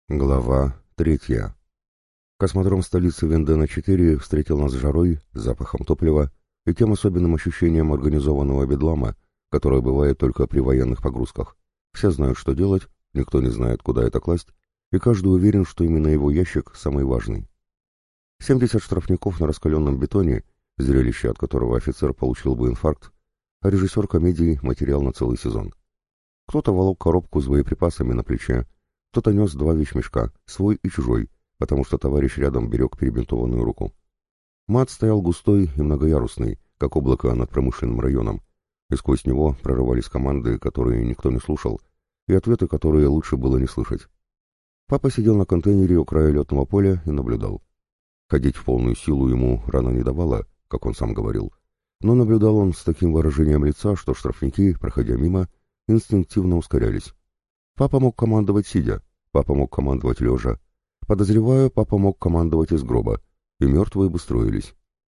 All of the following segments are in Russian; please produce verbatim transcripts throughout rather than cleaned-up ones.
Глава третья. Космодром столицы Вендена-четыре встретил нас жарой, запахом топлива и тем особенным ощущением организованного бедлама, которое бывает только при военных погрузках. Все знают, что делать, никто не знает, куда это класть, и каждый уверен, что именно его ящик самый важный. семьдесят штрафников на раскаленном бетоне, зрелище от которого офицер получил бы инфаркт, а режиссер комедии — материал на целый сезон. Кто-то волок коробку с боеприпасами на плече, кто-то нес два вещмешка, свой и чужой, потому что товарищ рядом берег перебинтованную руку. Мат стоял густой и многоярусный, как облако над промышленным районом, и сквозь него прорывались команды, которые никто не слушал, и ответы, которые лучше было не слышать. Папа сидел на контейнере у края летного поля и наблюдал. Ходить в полную силу ему рана не давала, как он сам говорил, но наблюдал он с таким выражением лица, что штрафники, проходя мимо, инстинктивно ускорялись. Папа мог командовать сидя, папа мог командовать лежа. Подозреваю, папа мог командовать из гроба, и мертвые бы строились.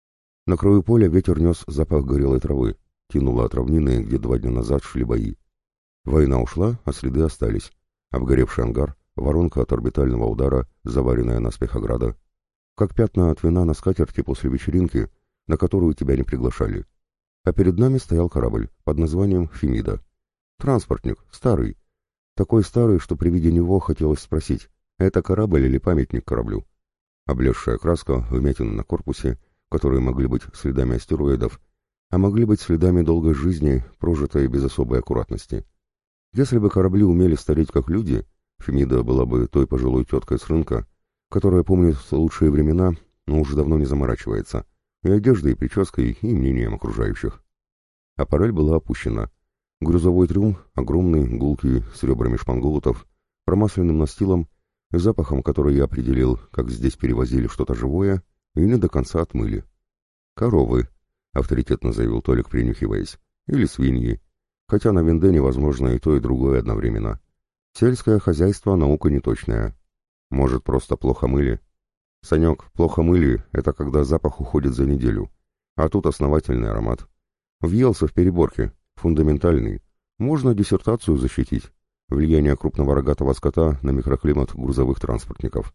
На краю поля ветер нес запах горелой травы, тянуло от равнины, где два дня назад шли бои. Война ушла, а следы остались. Обгоревший ангар, воронка от орбитального удара, заваренная наспех ограда. Как пятна от вина на скатерти после вечеринки, на которую тебя не приглашали. А перед нами стоял корабль под названием «Фемида». Транспортник, старый. Такой старый, что при виде него хотелось спросить, это корабль или памятник кораблю? Облезшая краска, вмятины на корпусе, которые могли быть следами астероидов, а могли быть следами долгой жизни, прожитой без особой аккуратности. Если бы корабли умели стареть как люди, Фемида была бы той пожилой теткой с рынка, которая помнит лучшие времена, но уже давно не заморачивается, и одеждой, и прической, и мнением окружающих. Аппарель была опущена. Грузовой трюм, огромный, гулкий, с ребрами шпангоутов, промасленным настилом и запахом, который я определил, как здесь перевозили что-то живое, и не до конца отмыли. «Коровы», — авторитетно заявил Толик, принюхиваясь, — «или свиньи, хотя на Вендене возможно и то, и другое одновременно. Сельское хозяйство — наука неточная. Может, просто плохо мыли?» «Санек, плохо мыли — это когда запах уходит за неделю, а тут основательный аромат. Въелся в переборке. Фундаментальный. Можно диссертацию защитить. Влияние крупного рогатого скота на микроклимат грузовых транспортников».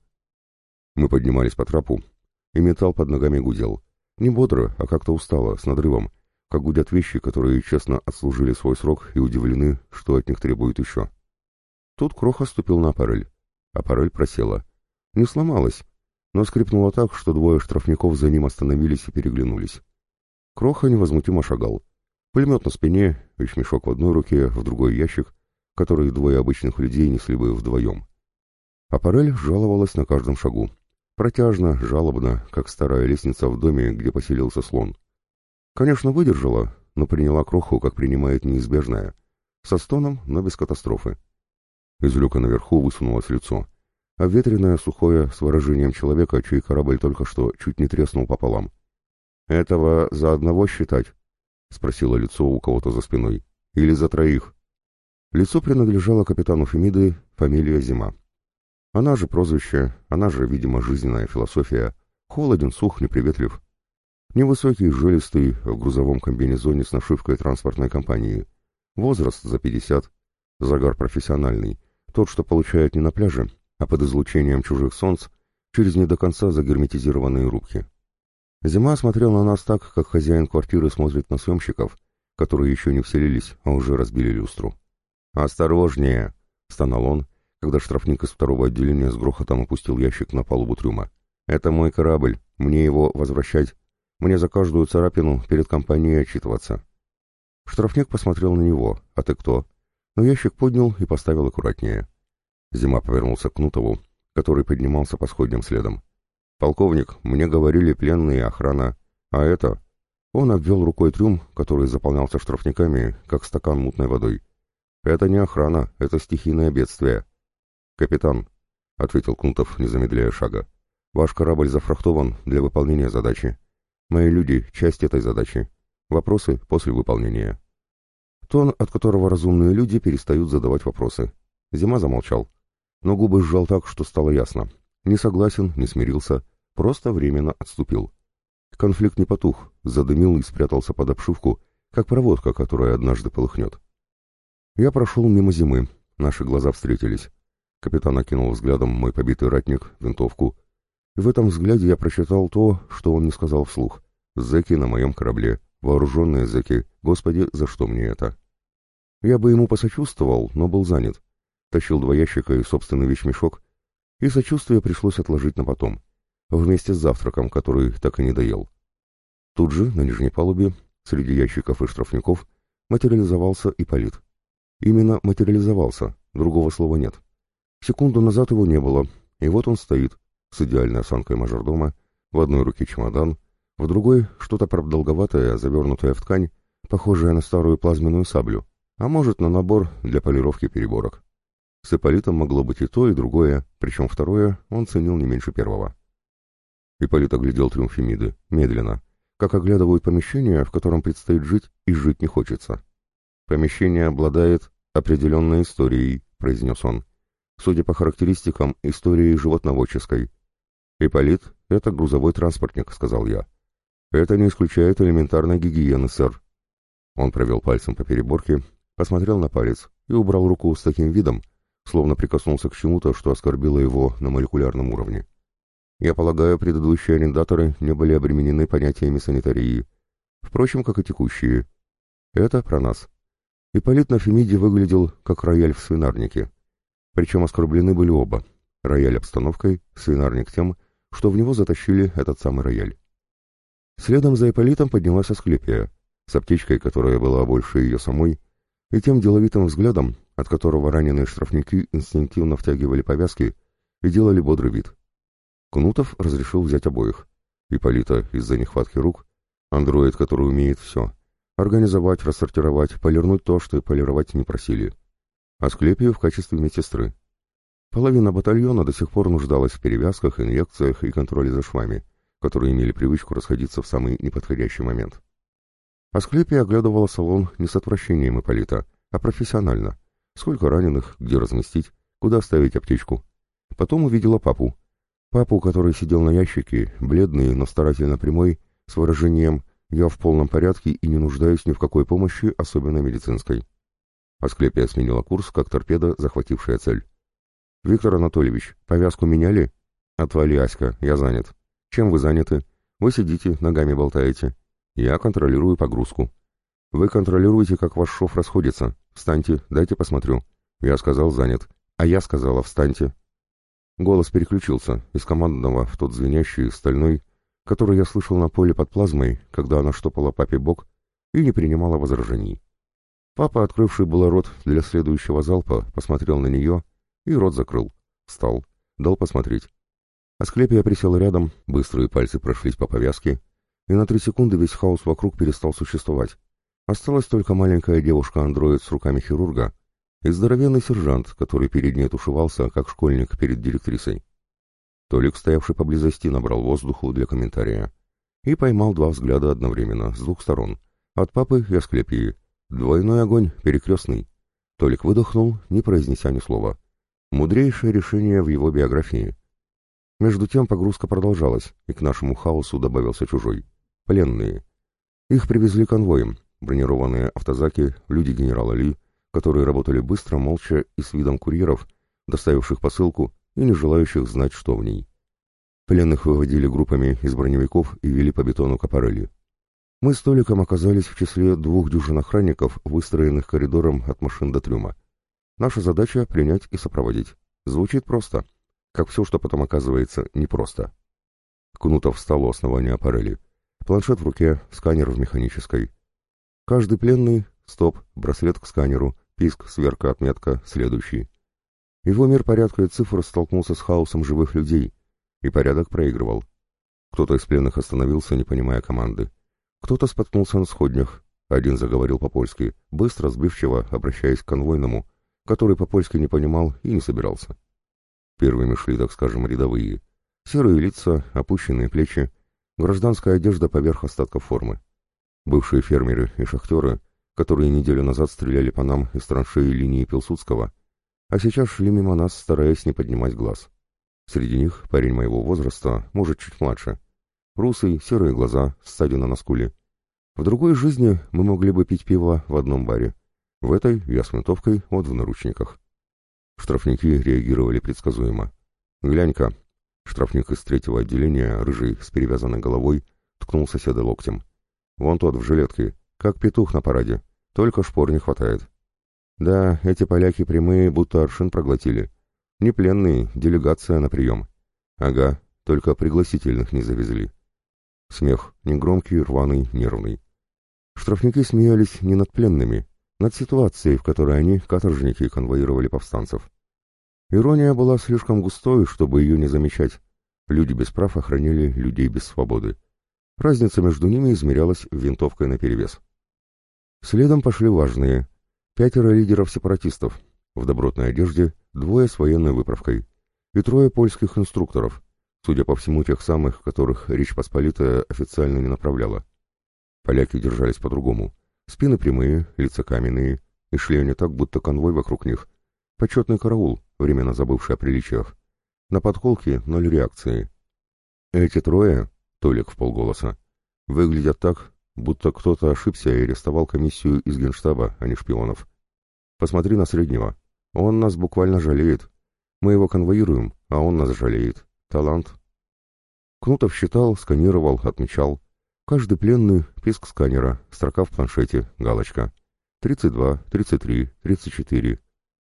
Мы поднимались по трапу, и металл под ногами гудел. Не бодро, а как-то устало, с надрывом, как гудят вещи, которые честно отслужили свой срок и удивлены, что от них требуют еще. Тут Кроха ступил на аппарель. Аппарель просела. Не сломалась, но скрипнула так, что двое штрафников за ним остановились и переглянулись. Кроха невозмутимо шагал. Пулемет на спине, вещмешок в одной руке, в другой ящик, который двое обычных людей несли бы вдвоем. Аппарель жаловалась на каждом шагу. Протяжно, жалобно, как старая лестница в доме, где поселился слон. Конечно, выдержала, но приняла Кроху, как принимает неизбежное. Со стоном, но без катастрофы. Из люка наверху высунулось лицо. Обветренное, сухое, с выражением человека, чей корабль только что чуть не треснул пополам. «Этого за одного считать?» — спросило лицо у кого-то за спиной. «Или за троих?» Лицо принадлежало капитану Фемиды, фамилия Зима. Она же прозвище, она же, видимо, жизненная философия. Холоден, сух, неприветлив. Невысокий, жилистый, в грузовом комбинезоне с нашивкой транспортной компании. Возраст за пятьдесят. Загар профессиональный. Тот, что получают не на пляже, а под излучением чужих солнц, через не до конца загерметизированные рубки. Зима смотрел на нас так, как хозяин квартиры смотрит на съемщиков, которые еще не вселились, а уже разбили люстру. «Осторожнее!» — стонал он, когда штрафник из второго отделения с грохотом опустил ящик на палубу трюма. «Это мой корабль, мне его возвращать. Мне за каждую царапину перед компанией отчитываться». Штрафник посмотрел на него. «А ты кто?» Но ящик поднял и поставил аккуратнее. Зима повернулся к Кнутову, который поднимался по сходням следом. «Полковник, мне говорили пленные, охрана. А это...» Он обвел рукой трюм, который заполнялся штрафниками, как стакан мутной водой. «Это не охрана, это стихийное бедствие». «Капитан», — ответил Кнутов, не замедляя шага, — «ваш корабль зафрахтован для выполнения задачи. Мои люди — часть этой задачи. Вопросы после выполнения». Тон, от которого разумные люди перестают задавать вопросы. Зима замолчал, но губы сжал так, что стало ясно. Не согласен, не смирился, просто временно отступил. Конфликт не потух, задымил и спрятался под обшивку, как проводка, которая однажды полыхнет. Я прошел мимо Зимы, наши глаза встретились. Капитан окинул взглядом мой побитый ратник, винтовку. И в этом взгляде я прочитал то, что он не сказал вслух. «Зэки на моем корабле. Вооруженные зэки. Господи, за что мне это?» Я бы ему посочувствовал, но был занят. Тащил два ящика и собственный вещмешок, и сочувствие пришлось отложить на потом, вместе с завтраком, который так и не доел. Тут же, на нижней палубе, среди ящиков и штрафников, материализовался Ипполит. Именно материализовался, другого слова нет. Секунду назад его не было, и вот он стоит, с идеальной осанкой мажордома, в одной руке чемодан, в другой что-то продолговатое, завернутое в ткань, похожее на старую плазменную саблю, а может, на набор для полировки переборок. С Ипполитом могло быть и то, и другое, причем второе он ценил не меньше первого. Ипполит оглядел триумф Фемиды, медленно, как оглядывают помещение, в котором предстоит жить, и жить не хочется. «Помещение обладает определенной историей», — произнес он. «Судя по характеристикам, историей животноводческой». «Ипполит — это грузовой транспортник», — сказал я. «Это не исключает элементарной гигиены, сэр». Он провел пальцем по переборке, посмотрел на палец и убрал руку с таким видом, словно прикоснулся к чему-то, что оскорбило его на молекулярном уровне. Я полагаю, предыдущие арендаторы не были обременены понятиями санитарии. Впрочем, как и текущие. Это про нас. Ипполит на Фемиде выглядел как рояль в свинарнике. Причем оскорблены были оба. Рояль обстановкой, свинарник тем, что в него затащили этот самый рояль. Следом за Ипполитом поднялась Асклепия, с аптечкой, которая была больше ее самой, и тем деловитым взглядом, от которого раненые штрафники инстинктивно втягивали повязки и делали бодрый вид. Кнутов разрешил взять обоих. Ипполита из-за нехватки рук, андроид, который умеет все. Организовать, рассортировать, полирнуть то, что и полировать не просили. Асклепию в качестве медсестры. Половина батальона до сих пор нуждалась в перевязках, инъекциях и контроле за швами, которые имели привычку расходиться в самый неподходящий момент. Асклепия оглядывала салон не с отвращением Ипполита, а профессионально. Сколько раненых, где разместить, куда ставить аптечку. Потом увидела папу. Папу, который сидел на ящике, бледный, но старательно прямой, с выражением «я в полном порядке и не нуждаюсь ни в какой помощи, особенно медицинской». Асклепия сменила курс, как торпеда, захватившая цель. «Виктор Анатольевич, повязку меняли?» «Отвали, Аська, я занят». «Чем вы заняты?» «Вы сидите, ногами болтаете». «Я контролирую погрузку». «Вы контролируете, как ваш шов расходится. Встаньте, дайте посмотрю». Я сказал «занят». «А я сказала «встаньте». Голос переключился из командного в тот звенящий, стальной, который я слышал на поле под плазмой, когда она штопала папе бок и не принимала возражений. Папа, открывший было рот для следующего залпа, посмотрел на нее и рот закрыл. Встал, дал посмотреть. Асклепия присела рядом, быстрые пальцы прошлись по повязке, и на три секунды весь хаос вокруг перестал существовать. Осталась только маленькая девушка-андроид с руками хирурга и здоровенный сержант, который перед ней тушевался, как школьник перед директрисой. Толик, стоявший поблизости, набрал воздуху для комментария и поймал два взгляда одновременно, с двух сторон, от папы и Асклепии. Двойной огонь, перекрестный. Толик выдохнул, не произнеся ни слова. Мудрейшее решение в его биографии. Между тем погрузка продолжалась, и к нашему хаосу добавился чужой. Пленные. Их привезли конвоем, бронированные автозаки, люди генерала Ли, которые работали быстро, молча и с видом курьеров, доставивших посылку и не желающих знать, что в ней. Пленных выводили группами из броневиков и вели по бетону к аппарели. Мы с Толиком оказались в числе двух дюжин охранников, выстроенных коридором от машин до трюма. Наша задача — принять и сопроводить. Звучит просто, как все, что потом оказывается непросто. Кнутов встал у основания аппарели. Планшет в руке, сканер в механической. Каждый пленный — стоп, браслет к сканеру, писк, сверка, отметка, следующий. Его мир порядка и цифр столкнулся с хаосом живых людей, и порядок проигрывал. Кто-то из пленных остановился, не понимая команды. Кто-то споткнулся на сходнях. Один заговорил по-польски, быстро, сбивчиво, обращаясь к конвойному, который по-польски не понимал и не собирался. Первыми шли, так скажем, рядовые. Серые лица, опущенные плечи, гражданская одежда поверх остатков формы. Бывшие фермеры и шахтеры, которые неделю назад стреляли по нам из траншеи линии Пилсудского, а сейчас шли мимо нас, стараясь не поднимать глаз. Среди них парень моего возраста, может, чуть младше. Русый, серые глаза, ссадина на скуле. В другой жизни мы могли бы пить пиво в одном баре. В этой я с винтовкой, вот в наручниках. Штрафники реагировали предсказуемо. «Глянь-ка!» Штрафник из третьего отделения, рыжий, с перевязанной головой, ткнул соседа локтем. «Вон тот, в жилетке, как петух на параде, только шпор не хватает». «Да, эти поляки прямые, будто аршин проглотили. Не пленные, делегация на прием». «Ага, только пригласительных не завезли». Смех, негромкий, рваный, нервный. Штрафники смеялись не над пленными, над ситуацией, в которой они, каторжники, конвоировали повстанцев. Ирония была слишком густой, чтобы ее не замечать. Люди без прав охраняли людей без свободы. Разница между ними измерялась винтовкой наперевес. Следом пошли важные. Пятеро лидеров сепаратистов, в добротной одежде, двое с военной выправкой, и трое польских инструкторов, судя по всему, тех самых, которых Речь Посполитая официально не направляла. Поляки держались по-другому. Спины прямые, лица каменные, и шли они так, будто конвой вокруг них. Почетный караул, временно забывший о приличиях. На подколке ноль реакции. Эти трое, Толик вполголоса, выглядят так, будто кто-то ошибся и арестовал комиссию из генштаба, а не шпионов. Посмотри на среднего. Он нас буквально жалеет. Мы его конвоируем, а он нас жалеет. Талант. Кнутов считал, сканировал, отмечал. Каждый пленный — писк сканера, строка в планшете, галочка. тридцать два, тридцать три, тридцать четыре.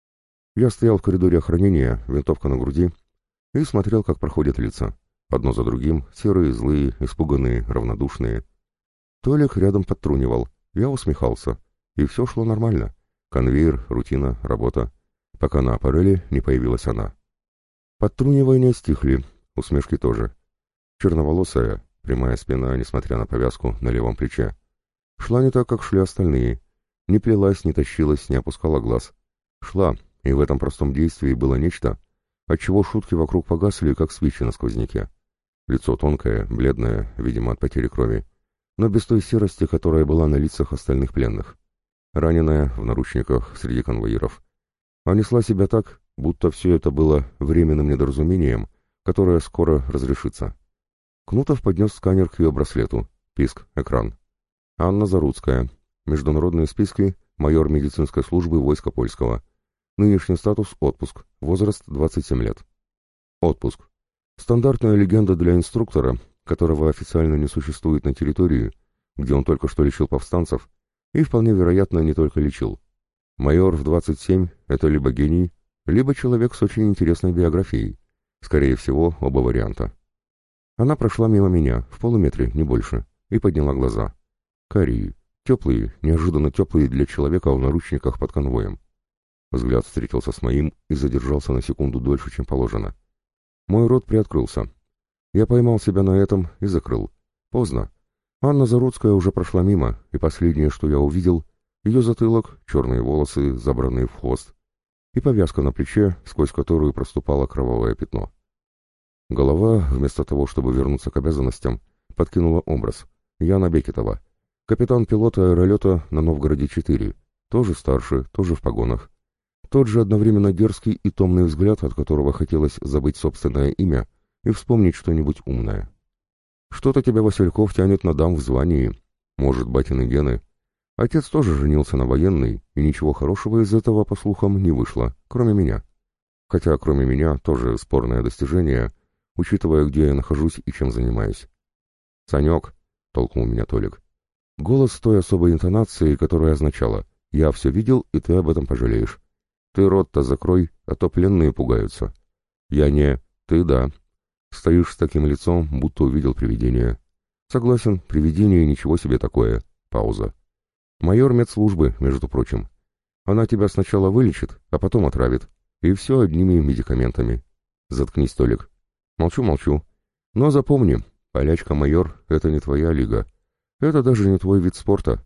Я стоял в коридоре охранения, винтовка на груди, и смотрел, как проходят лица. Одно за другим, серые, злые, испуганные, равнодушные. Толик рядом подтрунивал, я усмехался, и все шло нормально. Конвейер, рутина, работа, пока на аппареле не появилась она. Подтрунивания стихли, усмешки тоже. Черноволосая, прямая спина, несмотря на повязку на левом плече. Шла не так, как шли остальные. Не плелась, не тащилась, не опускала глаз. Шла, и в этом простом действии было нечто, отчего шутки вокруг погасли, как свечи на сквозняке. Лицо тонкое, бледное, видимо, от потери крови, но без той серости, которая была на лицах остальных пленных. Раненая, в наручниках, среди конвоиров. А несла себя так, будто все это было временным недоразумением, которое скоро разрешится. Кнутов поднес сканер к ее браслету. Писк, экран. Анна Заруцкая. Международные списки. Майор медицинской службы войска польского. Нынешний статус — отпуск. Возраст — двадцать семь лет. Отпуск. Стандартная легенда для инструктора, которого официально не существует на территории, где он только что лечил повстанцев, и вполне вероятно не только лечил. Майор в двадцать семь — это либо гений, либо человек с очень интересной биографией. Скорее всего, оба варианта. Она прошла мимо меня, в полуметре, не больше, и подняла глаза. Карие, теплые, неожиданно теплые для человека в наручниках под конвоем. Взгляд встретился с моим и задержался на секунду дольше, чем положено. Мой рот приоткрылся. Я поймал себя на этом и закрыл. Поздно. Анна Заруцкая уже прошла мимо, и последнее, что я увидел, ее затылок, черные волосы, забранные в хвост, и повязка на плече, сквозь которую проступало кровавое пятно. Голова, вместо того, чтобы вернуться к обязанностям, подкинула образ. Яна Бекетова, капитан пилота аэролета на Новгороде четыре, тоже старше, тоже в погонах. Тот же одновременно дерзкий и томный взгляд, от которого хотелось забыть собственное имя и вспомнить что-нибудь умное. Что-то тебя, Васильков, тянет на дам в звании. Может, батины гены. Отец тоже женился на военной, и ничего хорошего из этого, по слухам, не вышло, кроме меня. Хотя, кроме меня, тоже спорное достижение, учитывая, где я нахожусь и чем занимаюсь. «Санек», — толкнул меня Толик. Голос с той особой интонацией, которая означала: «Я все видел, и ты об этом пожалеешь. Ты рот-то закрой, а то пленные пугаются». «Я не... Ты да». Стоишь с таким лицом, будто увидел привидение. «Согласен, привидение ничего себе такое». Пауза. «Майор медслужбы, между прочим. Она тебя сначала вылечит, а потом отравит. И все одними медикаментами». «Заткнись, Толик». «Молчу, молчу. Но запомни, полячка-майор — это не твоя лига. Это даже не твой вид спорта».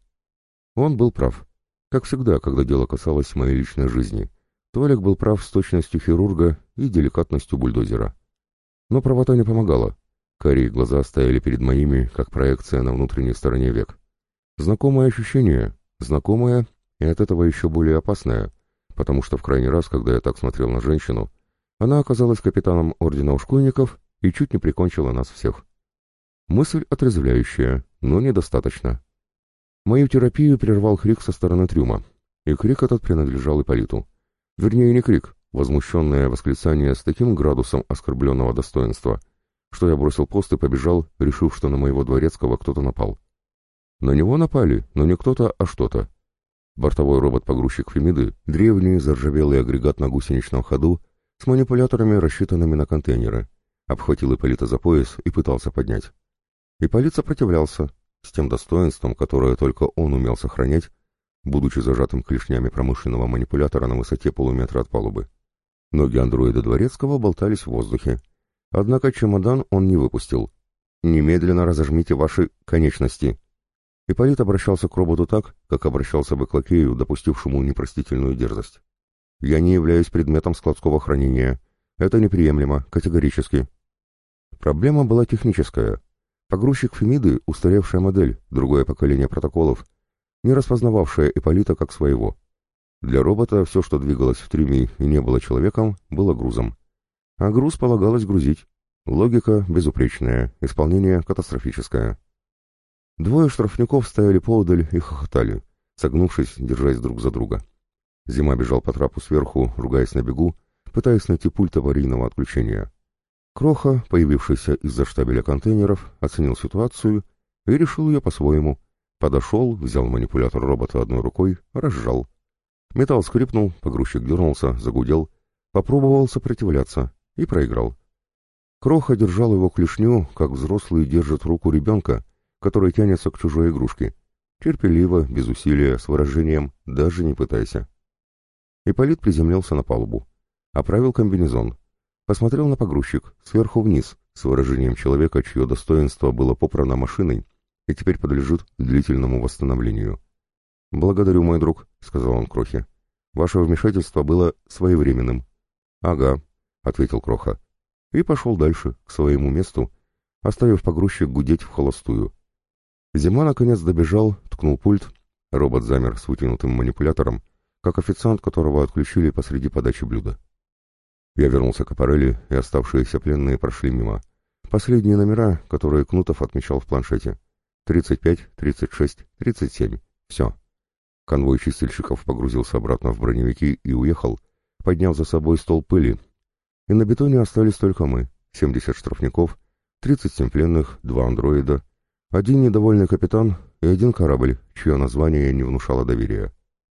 Он был прав. Как всегда, когда дело касалось моей личной жизни. Толик был прав с точностью хирурга и деликатностью бульдозера. Но правота не помогала. Карие глаза стояли перед моими, как проекция на внутренней стороне век. Знакомое ощущение, знакомое и от этого еще более опасное, потому что в крайний раз, когда я так смотрел на женщину, она оказалась капитаном ордена ушкуйников и чуть не прикончила нас всех. Мысль отрезвляющая, но недостаточно. Мою терапию прервал крик со стороны трюма, и крик этот принадлежал Ипполиту. Вернее, не крик, Возмущенное восклицание с таким градусом оскорбленного достоинства, что я бросил пост и побежал, решив, что на моего дворецкого кто-то напал. На него напали, но не кто-то, а что-то. Бортовой робот-погрузчик Фемиды, древний заржавелый агрегат на гусеничном ходу, с манипуляторами, рассчитанными на контейнеры, обхватил Ипполита за пояс и пытался поднять. Ипполит сопротивлялся, с тем достоинством, которое только он умел сохранять, будучи зажатым клешнями промышленного манипулятора на высоте полуметра от палубы. Ноги андроида дворецкого болтались в воздухе. Однако чемодан он не выпустил. «Немедленно разожмите ваши конечности». Ипполит обращался к роботу так, как обращался бы к лакею, допустившему непростительную дерзость. «Я не являюсь предметом складского хранения. Это неприемлемо, категорически». Проблема была техническая. Погрузчик Фемиды — устаревшая модель, другое поколение протоколов, не распознававшая Ипполита как своего. Для робота все, что двигалось в трюме и не было человеком, было грузом. А груз полагалось грузить. Логика безупречная, исполнение катастрофическое. Двое штрафников стояли поодаль и хохотали, согнувшись, держась друг за друга. Зима бежал по трапу сверху, ругаясь на бегу, пытаясь найти пульт аварийного отключения. Кроха, появившийся из-за штабеля контейнеров, оценил ситуацию и решил ее по-своему. Подошел, взял манипулятор робота одной рукой, разжал. Металл скрипнул, погрузчик дернулся, загудел, попробовал сопротивляться и проиграл. Кроха держал его клешню, как взрослый держит руку ребенка, который тянется к чужой игрушке. Терпеливо, без усилия, с выражением «даже не пытайся». Ипполит приземлился на палубу. Оправил комбинезон. Посмотрел на погрузчик, сверху вниз, с выражением человека, чье достоинство было попрано машиной и теперь подлежит длительному восстановлению. «Благодарю, мой друг», — сказал он Крохе. «Ваше вмешательство было своевременным». «Ага», — ответил Кроха. И пошел дальше, к своему месту, оставив погрузчик гудеть в холостую. Зима наконец добежал, ткнул пульт. Робот замер с вытянутым манипулятором, как официант, которого отключили посреди подачи блюда. Я вернулся к аппарели, и оставшиеся пленные прошли мимо. Последние номера, которые Кнутов отмечал в планшете. тридцать пять, тридцать шесть, тридцать семь. Все. Конвой чистильщиков погрузился обратно в броневики и уехал, подняв за собой стол пыли. И на бетоне остались только мы, семьдесят штрафников, тридцать семь пленных, два андроида, один недовольный капитан и один корабль, чье название не внушало доверия.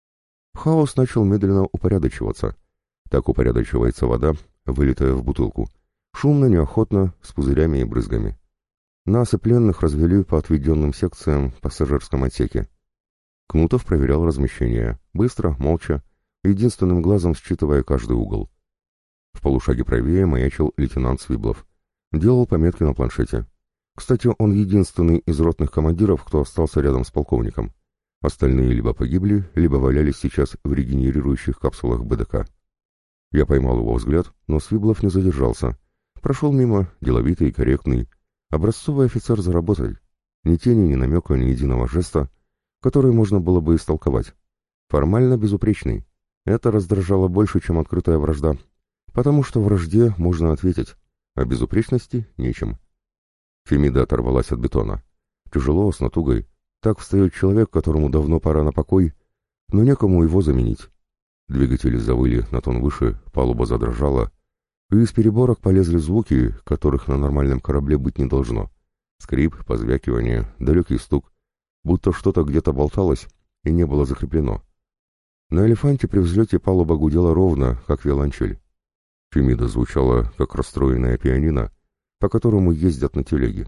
Хаос начал медленно упорядочиваться. Так упорядочивается вода, вылитая в бутылку. Шумно, неохотно, с пузырями и брызгами. Нас и пленных развели по отведенным секциям в пассажирском отсеке. Кнутов проверял размещение, быстро, молча, единственным глазом считывая каждый угол. В полушаге правее маячил лейтенант Свиблов. Делал пометки на планшете. Кстати, он единственный из ротных командиров, кто остался рядом с полковником. Остальные либо погибли, либо валялись сейчас в регенерирующих капсулах БДК. Я поймал его взгляд, но Свиблов не задержался. Прошел мимо, деловитый и корректный. Образцовый офицер за работой. Ни тени, ни намека, ни единого жеста, который можно было бы истолковать. Формально безупречный. Это раздражало больше, чем открытая вражда. Потому что вражде можно ответить, а безупречности нечем. Фемида оторвалась от бетона. Тяжело, с натугой. Так встает человек, которому давно пора на покой, но некому его заменить. Двигатели завыли на тон выше, палуба задрожала, и из переборок полезли звуки, которых на нормальном корабле быть не должно. Скрип, позвякивание, далекий стук, будто что-то где-то болталось и не было закреплено. На «Элефанте» при взлете палуба гудела ровно, как виолончель. Фемида звучала, как расстроенная пианино, по которому ездят на телеге.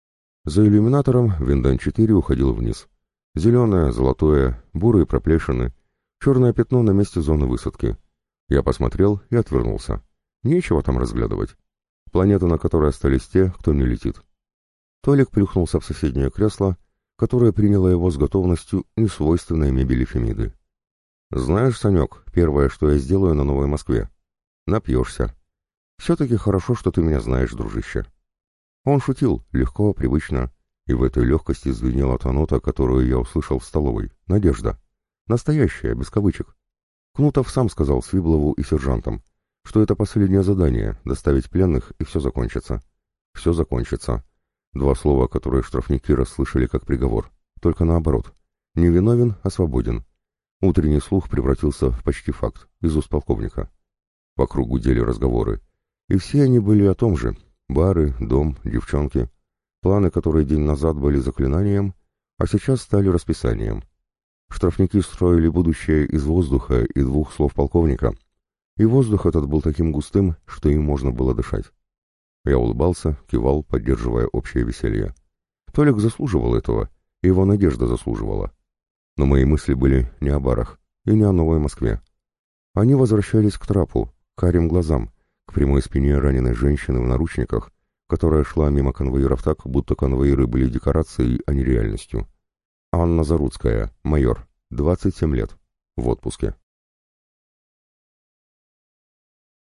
За иллюминатором Виндан четыре уходил вниз. Зеленое, золотое, бурые проплешины, черное пятно на месте зоны высадки. Я посмотрел и отвернулся. Нечего там разглядывать. Планета, на которой остались те, кто не летит. Толик плюхнулся в соседнее кресло, которое приняло его с готовностью несвойственной мебели Фемиды. «Знаешь, Санек, первое, что я сделаю на Новой Москве? Напьешься. Все-таки хорошо, что ты меня знаешь, дружище». Он шутил, легко, привычно, и в этой легкости звенела та нота, которую я услышал в столовой. Надежда. Настоящая, без кавычек. Кнутов сам сказал Свиблову и сержантам, что это последнее задание — доставить пленных, и все закончится. Все закончится. Два слова, которые штрафники расслышали как приговор. Только наоборот. Не виновен, а свободен. Утренний слух превратился в почти факт, из уст полковника. по кругу гудели разговоры. И все они были о том же: бары, дом, девчонки. Планы, которые день назад были заклинанием, а сейчас стали расписанием. Штрафники строили будущее из воздуха и двух слов полковника, и воздух этот был таким густым, что им можно было дышать. Я улыбался, кивал, поддерживая общее веселье. Толик заслуживал этого, и его надежда заслуживала. Но мои мысли были не о барах и не о Новой Москве. Они возвращались к трапу, к карим глазам, к прямой спине раненой женщины в наручниках, которая шла мимо конвоиров так, будто конвоиры были декорацией, а не реальностью. Анна Заруцкая, майор, двадцать семь лет, в отпуске.